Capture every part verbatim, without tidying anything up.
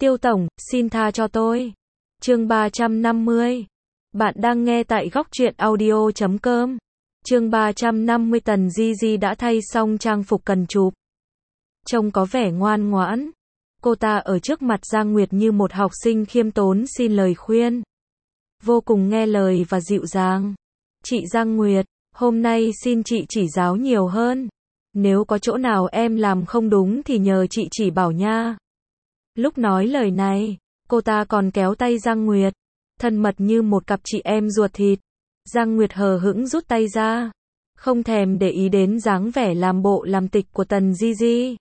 Tiêu tổng, xin tha cho tôi. Chương ba trăm năm mươi. Bạn đang nghe tại góc truyện audio chấm com. Chương ba trăm năm mươi. Tần Di Di đã thay xong trang phục cần chụp. Trông có vẻ ngoan ngoãn. Cô ta ở trước mặt Giang Nguyệt như một học sinh khiêm tốn xin lời khuyên. Vô cùng nghe lời và dịu dàng. Chị Giang Nguyệt, hôm nay xin chị chỉ giáo nhiều hơn. Nếu có chỗ nào em làm không đúng thì nhờ chị chỉ bảo nha. Lúc nói lời này, cô ta còn kéo tay Giang Nguyệt, thân mật như một cặp chị em ruột thịt. Giang Nguyệt hờ hững rút tay ra, không thèm để ý đến dáng vẻ làm bộ làm tịch của Tần Di Di.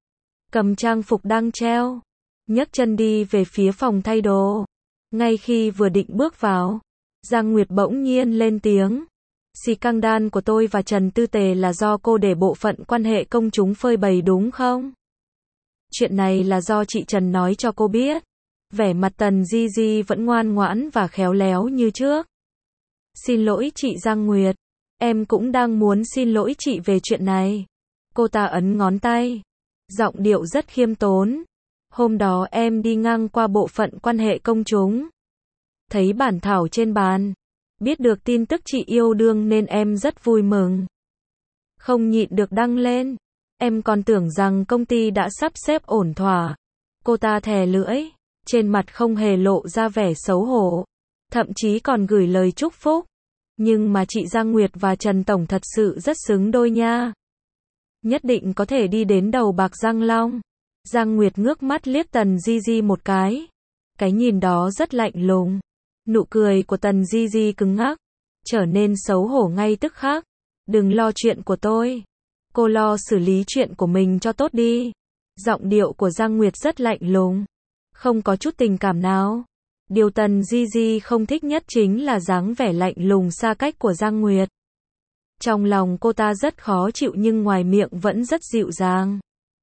Cầm trang phục đang treo, nhấc chân đi về phía phòng thay đồ. Ngay khi vừa định bước vào, Giang Nguyệt bỗng nhiên lên tiếng. Xì căng đan của tôi và Trần Tư Tề là do cô để bộ phận quan hệ công chúng phơi bày đúng không? Chuyện này là do chị Trần nói cho cô biết. Vẻ mặt Tần Di Di vẫn ngoan ngoãn và khéo léo như trước. Xin lỗi chị Giang Nguyệt, em cũng đang muốn xin lỗi chị về chuyện này. Cô ta ấn ngón tay, giọng điệu rất khiêm tốn. Hôm đó em đi ngang qua bộ phận quan hệ công chúng, thấy bản thảo trên bàn, biết được tin tức chị yêu đương nên em rất vui mừng. Không nhịn được đăng lên. Em còn tưởng rằng công ty đã sắp xếp ổn thỏa. Cô ta thè lưỡi, trên mặt không hề lộ ra vẻ xấu hổ, thậm chí còn gửi lời chúc phúc. Nhưng mà chị Giang Nguyệt và Trần Tổng thật sự rất xứng đôi nha. Nhất định có thể đi đến đầu bạc răng long. Giang Nguyệt ngước mắt liếc Tần Di Di một cái. Cái nhìn đó rất lạnh lùng. Nụ cười của Tần Di Di cứng ngắc, trở nên xấu hổ ngay tức khắc. Đừng lo chuyện của tôi. Cô lo xử lý chuyện của mình cho tốt đi. Giọng điệu của Giang Nguyệt rất lạnh lùng, không có chút tình cảm nào. Điều Tần Di Di không thích nhất chính là dáng vẻ lạnh lùng xa cách của Giang Nguyệt. Trong lòng cô ta rất khó chịu nhưng ngoài miệng vẫn rất dịu dàng.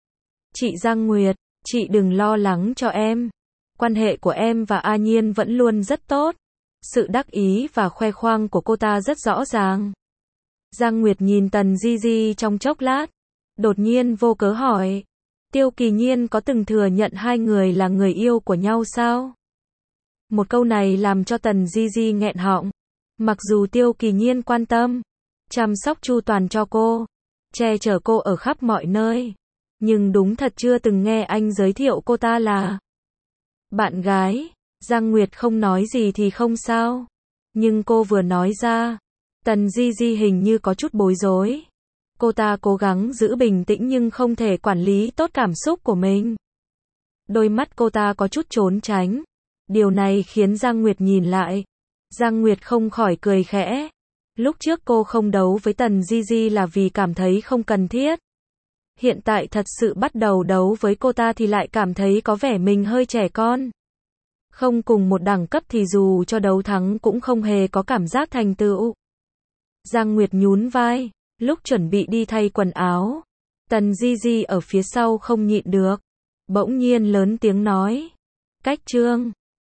Chị Giang Nguyệt, chị đừng lo lắng cho em. Quan hệ của em và A Nhiên vẫn luôn rất tốt. Sự đắc ý và khoe khoang của cô ta rất rõ ràng. Giang Nguyệt nhìn Tần Di Di trong chốc lát, đột nhiên vô cớ hỏi. Tiêu Kỳ Nhiên có từng thừa nhận hai người là người yêu của nhau sao? Một câu này làm cho Tần Di Di nghẹn họng. Mặc dù Tiêu Kỳ Nhiên quan tâm, chăm sóc chu toàn cho cô, che chở cô ở khắp mọi nơi, nhưng đúng thật chưa từng nghe anh giới thiệu cô ta là bạn gái. Giang Nguyệt không nói gì thì không sao, nhưng cô vừa nói ra, Tần Di Di hình như có chút bối rối. Cô ta cố gắng giữ bình tĩnh nhưng không thể quản lý tốt cảm xúc của mình. Đôi mắt cô ta có chút trốn tránh. Điều này khiến Giang Nguyệt nhìn lại. Giang Nguyệt không khỏi cười khẽ. Lúc trước cô không đấu với Tần Di Di là vì cảm thấy không cần thiết. Hiện tại thật sự bắt đầu đấu với cô ta thì lại cảm thấy có vẻ mình hơi trẻ con. Không cùng một đẳng cấp thì dù cho đấu thắng cũng không hề có cảm giác thành tựu. Giang Nguyệt nhún vai, lúc chuẩn bị đi thay quần áo. Tần Di Di ở phía sau không nhịn được, bỗng nhiên lớn tiếng nói. Cách trương.